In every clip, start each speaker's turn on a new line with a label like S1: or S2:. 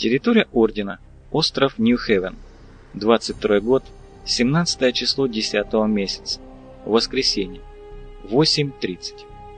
S1: Территория Ордена. Остров Нью-Хевен. 22 год. 17 число 10 месяца. Воскресенье. 8:30.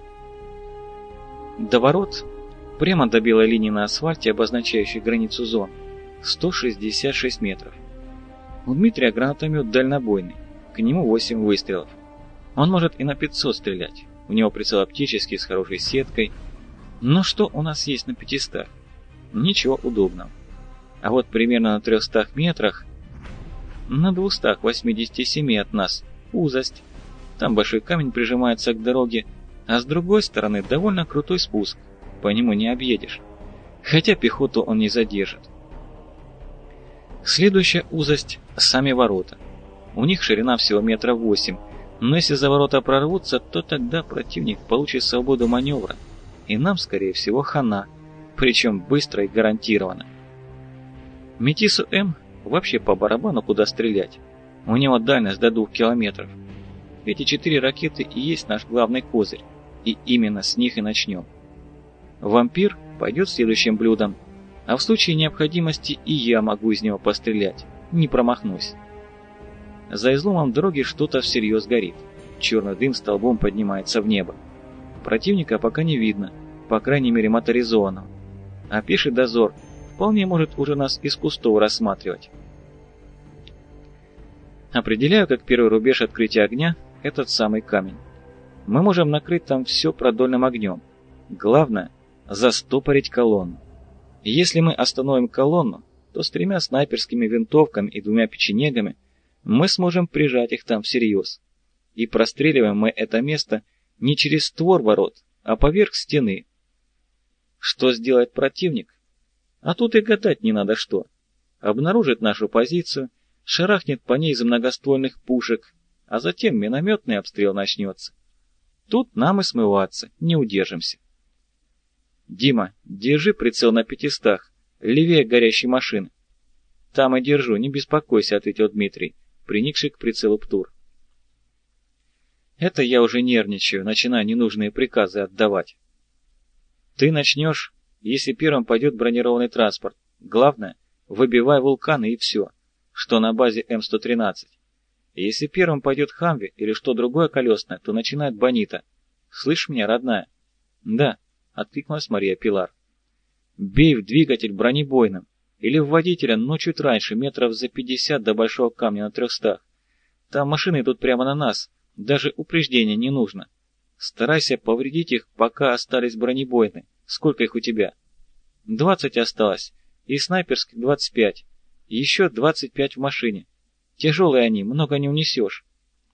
S1: До ворот, прямо до белой линии на асфальте, обозначающей границу зон, 166 метров. У Дмитрия гранатомет дальнобойный, к нему 8 выстрелов. Он может и на 500 стрелять, у него прицел оптический с хорошей сеткой. Но что у нас есть на 500? Ничего удобного. А вот примерно на 300 метрах, на 287 от нас, узость. Там большой камень прижимается к дороге, а с другой стороны довольно крутой спуск, по нему не объедешь. Хотя пехоту он не задержит. Следующая узость – сами ворота. У них ширина всего 8 метров, но если за ворота прорвутся, то тогда противник получит свободу маневра, и нам, скорее всего, хана, причем быстро и гарантированно. Метису М вообще по барабану куда стрелять, у него дальность до 2 километров. Эти 4 ракеты и есть наш главный козырь, и именно с них и начнем. Вампир пойдет следующим блюдом, а в случае необходимости и я могу из него пострелять, не промахнусь. За изломом дороги что-то всерьез горит, черный дым столбом поднимается в небо. Противника пока не видно, по крайней мере моторизованного, а пеший дозор вполне может уже нас из кустов рассматривать. Определяю как первый рубеж открытия огня этот самый камень. Мы можем накрыть там все продольным огнем. Главное – застопорить колонну. Если мы остановим колонну, то с 3 снайперскими винтовками и 2 печенегами мы сможем прижать их там всерьез. И простреливаем мы это место не через створ ворот, а поверх стены. Что сделает противник? А тут и гадать не надо что. Обнаружит нашу позицию, шарахнет по ней из многоствольных пушек, а затем минометный обстрел начнется. Тут нам и смываться, не удержимся. Дима, держи прицел на 500, левее горящей машины. Там и держу, не беспокойся, ответил Дмитрий, приникший к прицелу ПТУР. Это я уже нервничаю, начинаю ненужные приказы отдавать. Ты начнешь, если первым пойдет бронированный транспорт. Главное, выбивай вулканы и все, что на базе М113. Если первым пойдет Хамви или что другое колесное, то начинает Бонита. Слышь меня, родная? Да, откликнулась Мария Пилар. Бей в двигатель бронебойным или в водителя, но чуть раньше, метров за 50 до большого камня на 300. Там машины идут прямо на нас, даже упреждения не нужно. Старайся повредить их, пока остались бронебойны. Сколько их у тебя? 20 осталось, и снайперских 25. Еще 25 в машине. Тяжелые они, много не унесешь.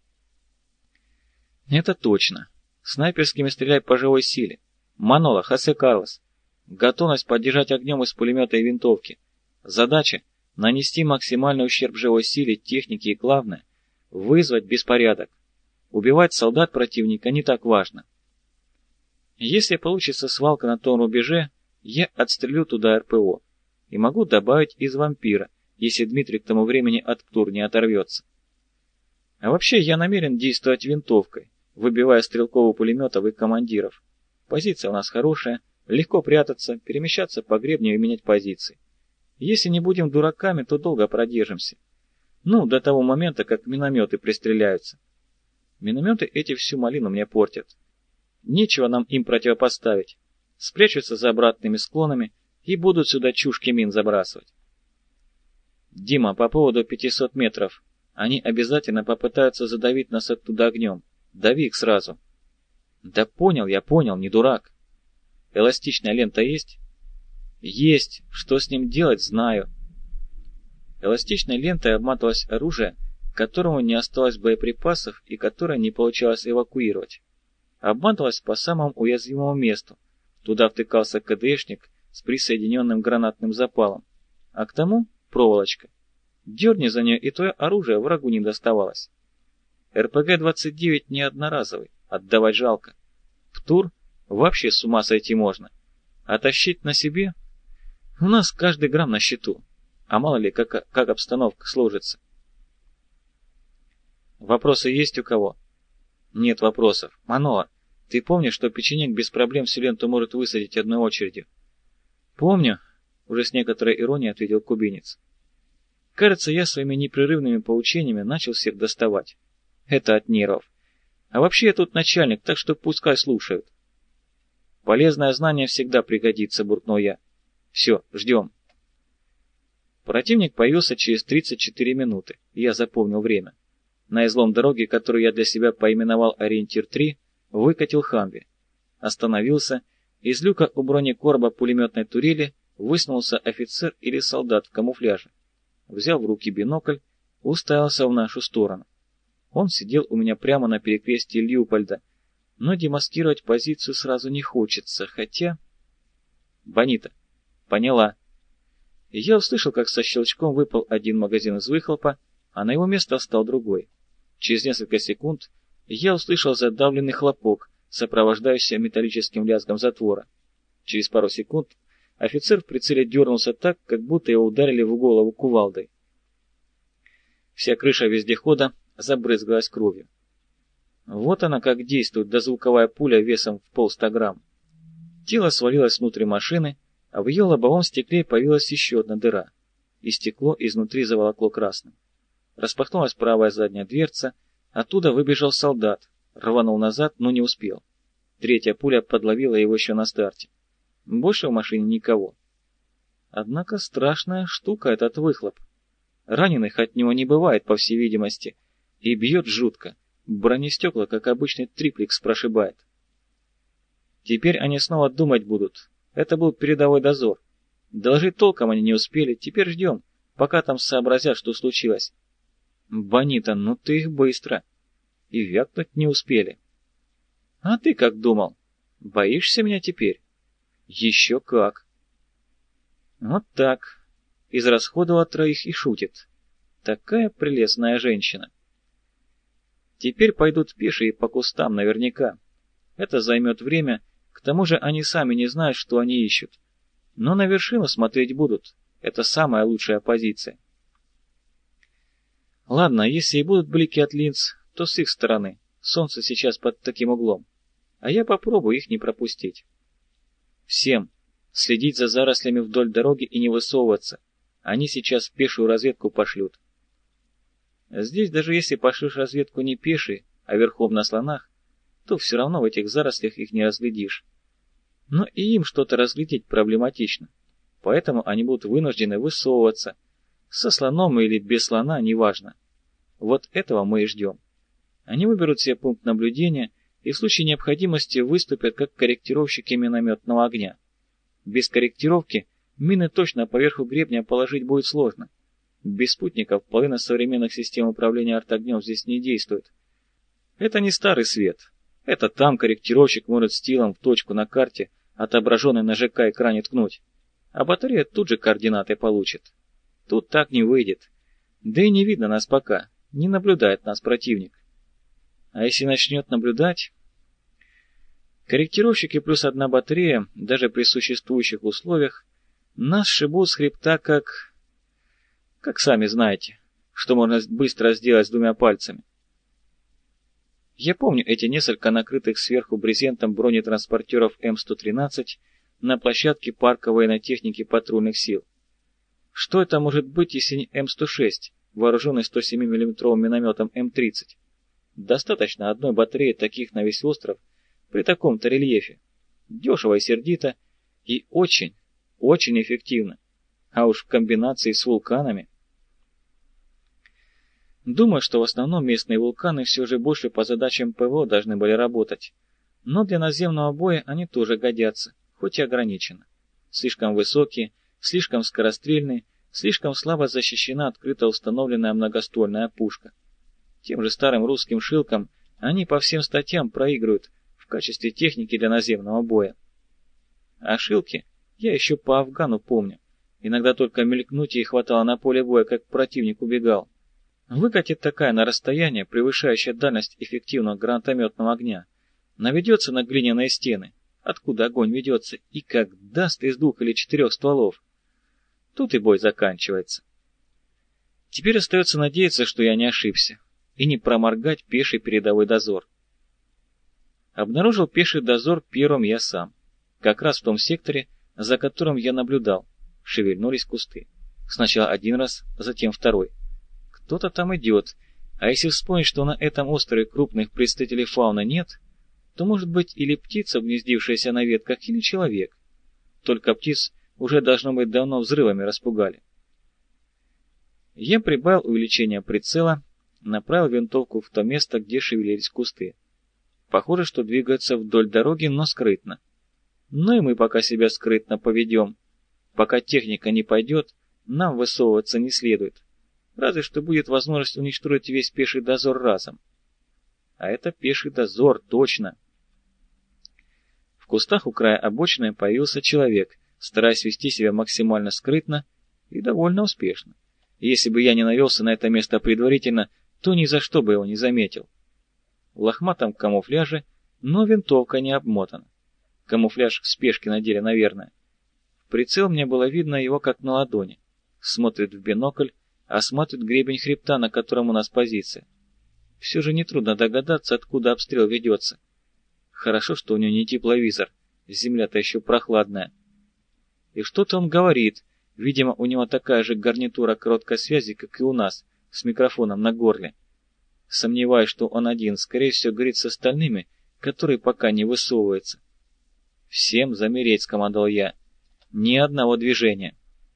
S1: Это точно. Снайперскими стреляй по живой силе. Манола, Хосе Карлос. Готовность поддержать огнем из пулемета и винтовки. Задача – нанести максимальный ущерб живой силе, технике и, главное, вызвать беспорядок. Убивать солдат противника не так важно. Если получится свалка на том рубеже, я отстрелю туда РПО. И могу добавить из вампира, если Дмитрий к тому времени от ПТУР не оторвется. А вообще я намерен действовать винтовкой, выбивая стрелковых пулеметов и командиров. Позиция у нас хорошая, легко прятаться, перемещаться по гребню и менять позиции. Если не будем дураками, то долго продержимся. Ну, до того момента, как минометы пристреляются. Минометы эти всю малину мне портят. Нечего нам им противопоставить. Спрячутся за обратными склонами и будут сюда чушки мин забрасывать. Дима, по поводу 500 метров. Они обязательно попытаются задавить нас оттуда огнем. Дави их сразу. Да понял, я понял, не дурак. Эластичная лента есть? Есть. Что с ним делать, знаю. Эластичной лентой обматывалось оружие, к которому не осталось боеприпасов и которое не получалось эвакуировать. Обматывалось по самому уязвимому месту. Туда втыкался КДшник с присоединенным гранатным запалом. А к тому проволочка. Дерни за нее, и твое оружие врагу не доставалось. РПГ-29 не одноразовый, отдавать жалко. ПТУР вообще с ума сойти можно. А тащить на себе? У нас каждый грамм на счету. А мало ли, как обстановка сложится. Вопросы есть у кого? Нет вопросов. Маноа, ты помнишь, что печенек без проблем всю ленту может высадить одной очередью? Помню. уже с некоторой иронией ответил кубинец. Кажется, я своими непрерывными поучениями начал всех доставать. Это от нервов. А вообще я тут начальник, так что пускай слушают. Полезное знание всегда пригодится, буркнул я. Все, ждем. Противник появился через 34 минуты, и я запомнил время. На излом дороги, которую я для себя поименовал «Ориентир-3», выкатил Хамви. Остановился, из люка у бронекорба пулеметной турели высунулся офицер или солдат в камуфляже. Взял в руки бинокль, уставился в нашу сторону. Он сидел у меня прямо на перекрестии Леопольда, но демаскировать позицию сразу не хочется, хотя... Бонита. Поняла. Я услышал, как со щелчком выпал один магазин из выхлопа, а на его место встал другой. Через несколько секунд я услышал задавленный хлопок, сопровождающийся металлическим лязгом затвора. Через пару секунд офицер в прицеле дернулся так, как будто его ударили в голову кувалдой. Вся крыша вездехода забрызгалась кровью. Вот она как действует дозвуковая пуля весом в 100 грамм. Тело свалилось внутрь машины, а в ее лобовом стекле появилась еще одна дыра, и стекло изнутри заволокло красным. Распахнулась правая задняя дверца, оттуда выбежал солдат, рванул назад, но не успел. Третья пуля подловила его еще на старте. Больше в машине никого. Однако страшная штука этот выхлоп. Раненых от него не бывает, по всей видимости, и бьет жутко. Бронестекла, как обычный триплекс, прошибает. Теперь они снова думать будут. Это был передовой дозор. Доложить толком они не успели, теперь ждем, пока там сообразят, что случилось. Бонита, ну ты их быстро. И вякнуть не успели. А ты как думал? Боишься меня теперь? Еще как. Вот так. Израсходовала троих и шутит. Такая прелестная женщина. Теперь пойдут пешие по кустам наверняка. Это займет время, к тому же они сами не знают, что они ищут. Но на вершину смотреть будут. Это самая лучшая позиция. Ладно, если и будут блики от линз, то с их стороны. Солнце сейчас под таким углом. А я попробую их не пропустить. Всем следить за зарослями вдоль дороги и не высовываться. Они сейчас пешую разведку пошлют. Здесь даже если пошлешь разведку не пешей, а верхом на слонах, то все равно в этих зарослях их не разглядишь. Но и им что-то разглядеть проблематично. Поэтому они будут вынуждены высовываться. Со слоном или без слона, неважно. Вот этого мы и ждем. Они выберут себе пункт наблюдения и в случае необходимости выступят как корректировщики минометного огня. Без корректировки мины точно поверху гребня положить будет сложно. Без спутников половина современных систем управления артогнем здесь не действует. Это не старый свет. Это там корректировщик может стилом в точку на карте, отображенной на ЖК-экране, ткнуть. А батарея тут же координаты получит. Тут так не выйдет. Да и не видно нас пока. Не наблюдает нас противник. А если начнет наблюдать... Корректировщики плюс одна батарея, даже при существующих условиях, нас шибут с хребта как... Как сами знаете, что можно быстро сделать с двумя пальцами. Я помню эти несколько накрытых сверху брезентом бронетранспортеров М113 на площадке парка военной техники патрульных сил. Что это может быть, если не М106, вооруженный 107 мм минометом М30? Достаточно одной батареи таких на весь остров при таком-то рельефе. Дешево и сердито, и очень, очень эффективно. А уж в комбинации с вулканами. Думаю, что в основном местные вулканы все же больше по задачам ПВО должны были работать. Но для наземного боя они тоже годятся, хоть и ограниченно. Слишком высокие, слишком скорострельные, слишком слабо защищена открыто установленная многоствольная пушка. Тем же старым русским шилкам они по всем статьям проигрывают в качестве техники для наземного боя. А шилки я еще по Афгану помню. Иногда только мелькнуть ей хватало на поле боя, как противник убегал. Выкатит такая на расстояние, превышающее дальность эффективного гранатометного огня. Наведется на глиняные стены, откуда огонь ведется, и как даст из 2 или 4 стволов. Тут и бой заканчивается. Теперь остается надеяться, что я не ошибся, и не проморгать пеший передовой дозор. Обнаружил пеший дозор первым я сам, как раз в том секторе, за которым я наблюдал, Шевельнулись кусты. Сначала один раз, затем второй. Кто-то там идет, а если вспомнить, что на этом острове крупных представителей фауны нет, то может быть или птица, гнездившаяся на ветках, или человек. Только птиц уже, должно быть, давно взрывами распугали. Я прибавил увеличение прицела, направил винтовку в то место, где шевелились кусты. Похоже, что двигаются вдоль дороги, но скрытно. Ну и мы пока себя скрытно поведем. Пока техника не пойдет, нам высовываться не следует. Разве что будет возможность уничтожить весь пеший дозор разом. А это пеший дозор, точно. В кустах у края обочины появился человек, стараясь вести себя максимально скрытно и довольно успешно. Если бы я не навелся на это место предварительно, то ни за что бы его не заметил. В лохматом камуфляже, но винтовка не обмотана. Камуфляж в спешке надели, наверное. В прицел мне было видно его как на ладони. Смотрит в бинокль, осматривает гребень хребта, на котором у нас позиция. Все же нетрудно догадаться, откуда обстрел ведется. Хорошо, что у него не тепловизор, земля-то еще прохладная. И что-то он говорит, видимо, у него такая же гарнитура короткой связи, как и у нас, с микрофоном на горле. Сомневаюсь, что он один, скорее всего, говорит с остальными, которые пока не высовываются. «Всем замереть», — скомандовал я. «Ни одного движения».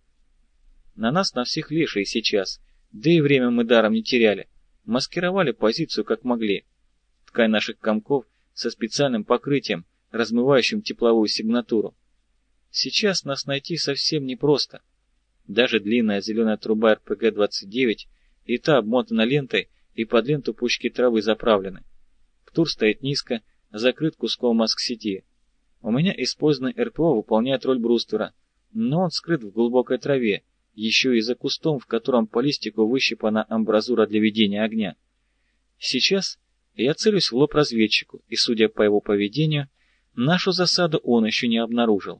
S1: На нас на всех лешие сейчас, да и время мы даром не теряли. Маскировали позицию как могли. Ткань наших комков со специальным покрытием, размывающим тепловую сигнатуру. Сейчас нас найти совсем непросто. Даже длинная зеленая труба РПГ-29 и та обмотана лентой, и под ленту пучки травы заправлены. ПТУР стоит низко, закрыт куском маск-сети. У меня использованный РПО выполняет роль бруствера, но он скрыт в глубокой траве, еще и за кустом, в котором по листику выщипана амбразура для ведения огня. Сейчас я целюсь в лоб разведчику, и, судя по его поведению, нашу засаду он еще не обнаружил.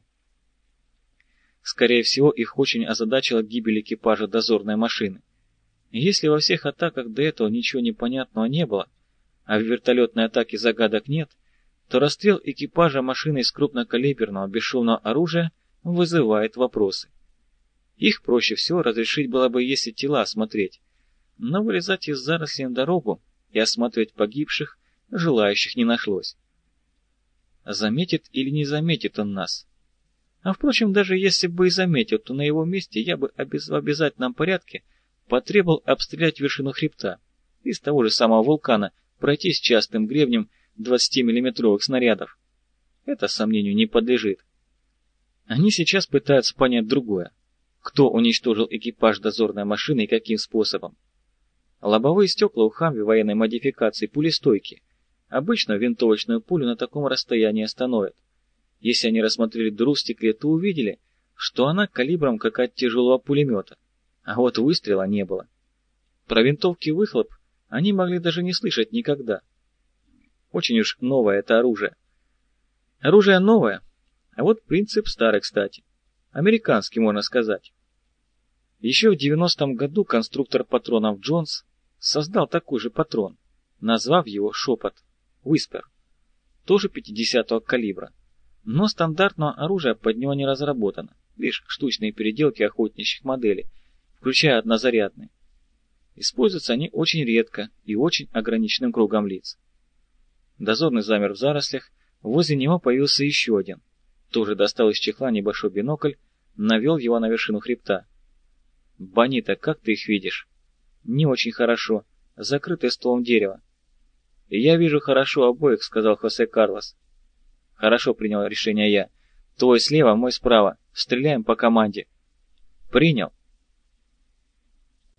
S1: Скорее всего, их очень озадачила гибель экипажа дозорной машины. Если во всех атаках до этого ничего непонятного не было, а в вертолетной атаке загадок нет, то расстрел экипажа машины из крупнокалиберного бесшумного оружия вызывает вопросы. Их проще всего разрешить было бы, если тела осмотреть, но вылезать из зарослей на дорогу и осматривать погибших желающих не нашлось. Заметит или не заметит он нас? А впрочем, даже если бы и заметил, то на его месте я бы в обязательном порядке потребовал обстрелять вершину хребта, из того же самого вулкана пройтись частым гребнем 20-миллиметровых снарядов. Это сомнению не подлежит. Они сейчас пытаются понять другое. Кто уничтожил экипаж дозорной машины и каким способом? Лобовые стекла у Хамви военной модификации пулестойки. Обычно винтовочную пулю на таком расстоянии остановят. Если они рассмотрели дыру в стекле, то увидели, что она калибром как от тяжелого пулемета, а вот выстрела не было. Про винтовки выхлоп они могли даже не слышать никогда. Очень уж новое это оружие. Оружие новое, а вот принцип старый, кстати. Американский, можно сказать. Еще в 90-м году конструктор патронов Джонс создал такой же патрон, назвав его «Шепот» — Whisper, тоже 50-го калибра. Но стандартного оружия под него не разработано, лишь штучные переделки охотничьих моделей, включая однозарядные. Используются они очень редко и очень ограниченным кругом лиц. Дозорный замер в зарослях, возле него появился еще один. Тоже достал из чехла небольшой бинокль, навел его на вершину хребта. «Бонита, как ты их видишь?» «Не очень хорошо, закрытый стволом дерева». «Я вижу хорошо обоих», — сказал Хосе Карлос. «Хорошо», — принял решение я. «Твой слева, мой справа. Стреляем по команде». «Принял».